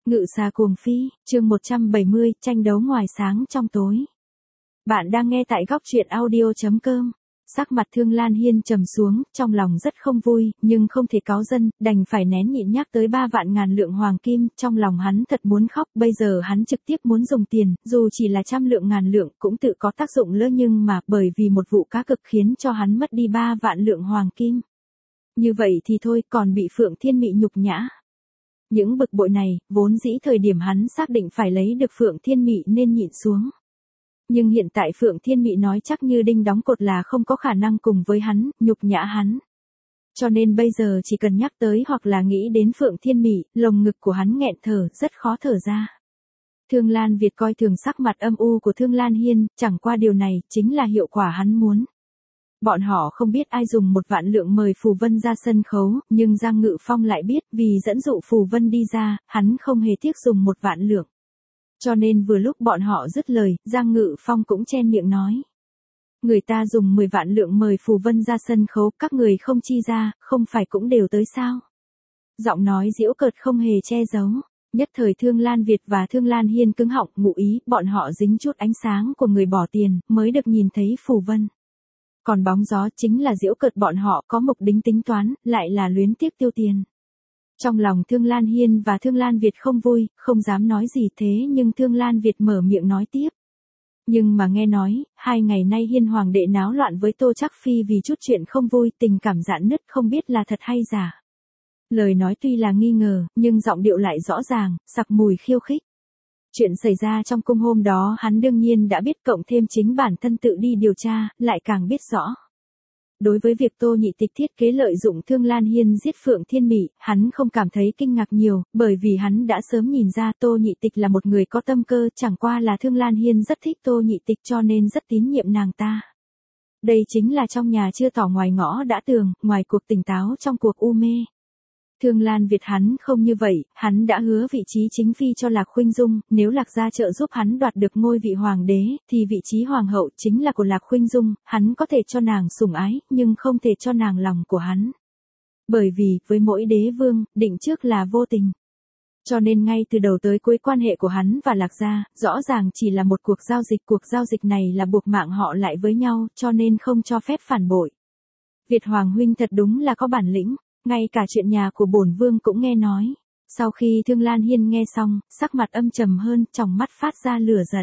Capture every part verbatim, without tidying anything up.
Ngự xà cuồng phi, chương một trăm bảy mươi, tranh đấu ngoài sáng trong tối. Bạn đang nghe tại góc truyện audio chấm com. Sắc mặt Thương Lan Hiên trầm xuống, trong lòng rất không vui, nhưng không thể cáo dân, đành phải nén nhịn nhắc tới ba vạn ngàn lượng hoàng kim, trong lòng hắn thật muốn khóc, bây giờ hắn trực tiếp muốn dùng tiền, dù chỉ là trăm lượng ngàn lượng cũng tự có tác dụng lỡ nhưng mà bởi vì một vụ cá cực khiến cho hắn mất đi ba vạn lượng hoàng kim. Như vậy thì thôi, còn bị Phượng Thiên Mị nhục nhã. Những bực bội này, vốn dĩ thời điểm hắn xác định phải lấy được Phượng Thiên Mị nên nhịn xuống. Nhưng hiện tại Phượng Thiên Mị nói chắc như đinh đóng cột là không có khả năng cùng với hắn, nhục nhã hắn. Cho nên bây giờ chỉ cần nhắc tới hoặc là nghĩ đến Phượng Thiên Mị, lồng ngực của hắn nghẹn thở, rất khó thở ra. Thương Lan Việt coi thường sắc mặt âm u của Thương Lan Hiên, chẳng qua điều này chính là hiệu quả hắn muốn. Bọn họ không biết ai dùng một vạn lượng mời Phù Vân ra sân khấu, nhưng Giang Ngự Phong lại biết vì dẫn dụ Phù Vân đi ra, hắn không hề tiếc dùng một vạn lượng. Cho nên vừa lúc bọn họ dứt lời, Giang Ngự Phong cũng chen miệng nói. Người ta dùng mười vạn lượng mời Phù Vân ra sân khấu, các người không chi ra, không phải cũng đều tới sao? Giọng nói giễu cợt không hề che giấu. Nhất thời Thương Lan Việt và Thương Lan Hiên cứng họng, ngụ ý, bọn họ dính chút ánh sáng của người bỏ tiền, mới được nhìn thấy Phù Vân. Còn bóng gió chính là giễu cợt bọn họ có mục đích tính toán, lại là luyến tiếc tiêu tiền. Trong lòng Thương Lan Hiên và Thương Lan Việt không vui, không dám nói gì thế nhưng Thương Lan Việt mở miệng nói tiếp. Nhưng mà nghe nói, hai ngày nay Hiên Hoàng đệ náo loạn với Tô Trác Phi vì chút chuyện không vui, tình cảm rạn nứt không biết là thật hay giả. Lời nói tuy là nghi ngờ, nhưng giọng điệu lại rõ ràng, sặc mùi khiêu khích. Chuyện xảy ra trong cung hôm đó hắn đương nhiên đã biết, cộng thêm chính bản thân tự đi điều tra, lại càng biết rõ. Đối với việc Tô Nhị Tịch thiết kế lợi dụng Thương Lan Hiên giết Phượng Thiên Mị, hắn không cảm thấy kinh ngạc nhiều, bởi vì hắn đã sớm nhìn ra Tô Nhị Tịch là một người có tâm cơ, chẳng qua là Thương Lan Hiên rất thích Tô Nhị Tịch cho nên rất tín nhiệm nàng ta. Đây chính là trong nhà chưa tỏ ngoài ngõ đã tường, ngoài cuộc tỉnh táo trong cuộc u mê. Thương Lan Việt hắn không như vậy, hắn đã hứa vị trí chính phi cho Lạc Khuynh Dung, nếu Lạc gia trợ giúp hắn đoạt được ngôi vị hoàng đế, thì vị trí hoàng hậu chính là của Lạc Khuynh Dung, hắn có thể cho nàng sủng ái, nhưng không thể cho nàng lòng của hắn. Bởi vì, với mỗi đế vương, định trước là vô tình. Cho nên ngay từ đầu tới cuối quan hệ của hắn và Lạc gia, rõ ràng chỉ là một cuộc giao dịch, cuộc giao dịch này là buộc mạng họ lại với nhau, cho nên không cho phép phản bội. Việt Hoàng huynh thật đúng là có bản lĩnh. Ngay cả chuyện nhà của bổn vương cũng nghe nói. Sau khi Thương Lan Hiên nghe xong, sắc mặt âm trầm hơn, trong mắt phát ra lửa giận.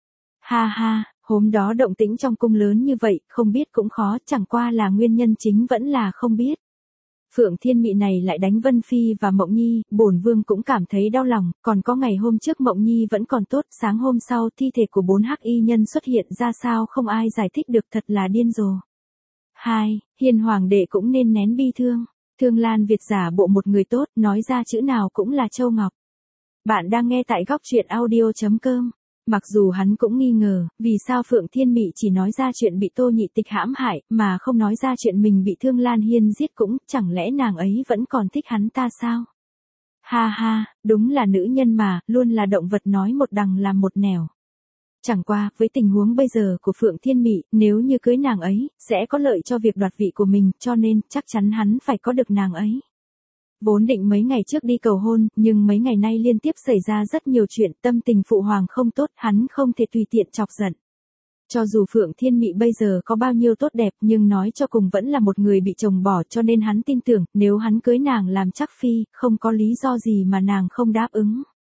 Ha ha, hôm đó động tĩnh trong cung lớn như vậy, không biết cũng khó, chẳng qua là nguyên nhân chính vẫn là không biết. Phượng Thiên Mị này lại đánh Vân Phi và Mộng Nhi, bổn vương cũng cảm thấy đau lòng, còn có ngày hôm trước Mộng Nhi vẫn còn tốt, sáng hôm sau thi thể của bốn hắc y nhân xuất hiện ra sao không ai giải thích được, thật là điên rồ. Hai, Hiên Hoàng đệ cũng nên nén bi thương. Thương Lan Việt giả bộ một người tốt, nói ra chữ nào cũng là châu ngọc. Bạn đang nghe tại góc truyện audio chấm com. Mặc dù hắn cũng nghi ngờ, vì sao Phượng Thiên Mị chỉ nói ra chuyện bị Tô Nhị Tịch hãm hại, mà không nói ra chuyện mình bị Thương Lan Hiên giết cũng, chẳng lẽ nàng ấy vẫn còn thích hắn ta sao? Ha ha, đúng là nữ nhân mà, luôn là động vật nói một đằng làm một nẻo. Chẳng qua, với tình huống bây giờ của Phượng Thiên Mị, nếu như cưới nàng ấy, sẽ có lợi cho việc đoạt vị của mình, cho nên, chắc chắn hắn phải có được nàng ấy. Vốn định mấy ngày trước đi cầu hôn, nhưng mấy ngày nay liên tiếp xảy ra rất nhiều chuyện, tâm tình phụ hoàng không tốt, hắn không thể tùy tiện chọc giận. Cho dù Phượng Thiên Mị bây giờ có bao nhiêu tốt đẹp, nhưng nói cho cùng vẫn là một người bị chồng bỏ, cho nên hắn tin tưởng, nếu hắn cưới nàng làm Trác Phi, không có lý do gì mà nàng không đáp ứng.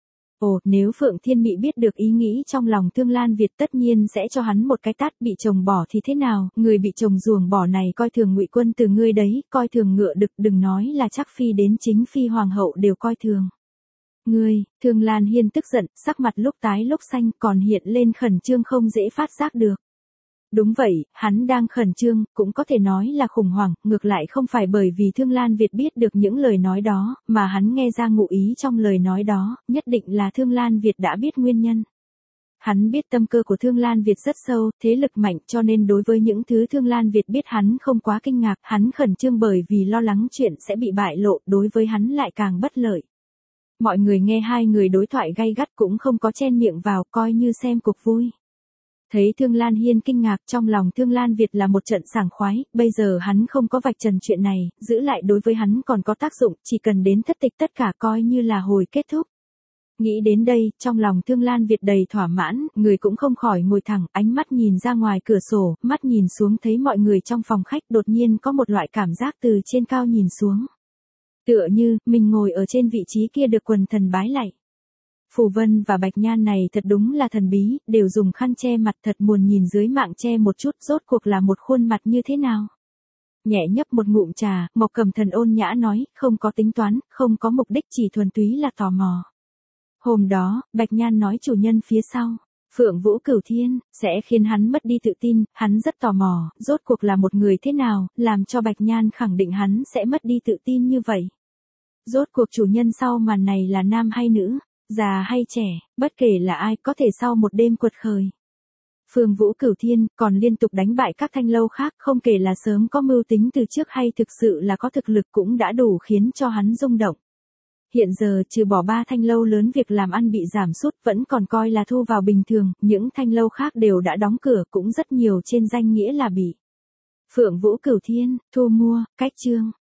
Ồ, nếu Phượng Thiên Mị biết được ý nghĩ trong lòng Thương Lan Việt tất nhiên sẽ cho hắn một cái tát, bị chồng bỏ thì thế nào, người bị chồng ruồng bỏ này coi thường Ngụy Quân từ ngươi đấy, coi thường ngựa đực, đừng nói là Trác Phi đến chính phi hoàng hậu đều coi thường. Ngươi, Thương Lan Hiên tức giận, sắc mặt lúc tái lúc xanh, còn hiện lên khẩn trương không dễ phát giác được. Đúng vậy, hắn đang khẩn trương, cũng có thể nói là khủng hoảng, ngược lại không phải bởi vì Thương Lan Việt biết được những lời nói đó, mà hắn nghe ra ngụ ý trong lời nói đó, nhất định là Thương Lan Việt đã biết nguyên nhân. Hắn biết tâm cơ của Thương Lan Việt rất sâu, thế lực mạnh, cho nên đối với những thứ Thương Lan Việt biết hắn không quá kinh ngạc, hắn khẩn trương bởi vì lo lắng chuyện sẽ bị bại lộ, đối với hắn lại càng bất lợi. Mọi người nghe hai người đối thoại gay gắt cũng không có chen miệng vào, coi như xem cuộc vui. Thấy Thương Lan Hiên kinh ngạc, trong lòng Thương Lan Việt là một trận sảng khoái, bây giờ hắn không có vạch trần chuyện này, giữ lại đối với hắn còn có tác dụng, chỉ cần đến thất tịch tất cả coi như là hồi kết thúc. Nghĩ đến đây, trong lòng Thương Lan Việt đầy thỏa mãn, người cũng không khỏi ngồi thẳng, ánh mắt nhìn ra ngoài cửa sổ, mắt nhìn xuống thấy mọi người trong phòng khách đột nhiên có một loại cảm giác từ trên cao nhìn xuống. Tựa như, mình ngồi ở trên vị trí kia được quần thần bái lạy. Phù Vân và Bạch Nhan này thật đúng là thần bí, đều dùng khăn che mặt thật muốn nhìn dưới mạng che một chút rốt cuộc là một khuôn mặt như thế nào. Nhẹ nhấp một ngụm trà, Mộc Cẩm Thần ôn nhã nói, không có tính toán, không có mục đích chỉ thuần túy là tò mò. Hôm đó, Bạch Nhan nói chủ nhân phía sau, Phượng Vũ Cửu Thiên, sẽ khiến hắn mất đi tự tin, hắn rất tò mò, rốt cuộc là một người thế nào, làm cho Bạch Nhan khẳng định hắn sẽ mất đi tự tin như vậy. Rốt cuộc chủ nhân sau màn này là nam hay nữ, già hay trẻ, bất kể là ai có thể sau một đêm quật khởi. Phượng Vũ Cửu Thiên còn liên tục đánh bại các thanh lâu khác, không kể là sớm có mưu tính từ trước hay thực sự là có thực lực cũng đã đủ khiến cho hắn rung động. Hiện giờ trừ bỏ ba thanh lâu lớn việc làm ăn bị giảm sút vẫn còn coi là thu vào bình thường, những thanh lâu khác đều đã đóng cửa cũng rất nhiều trên danh nghĩa là bị. Phượng Vũ Cửu Thiên, thu mua, cách chương.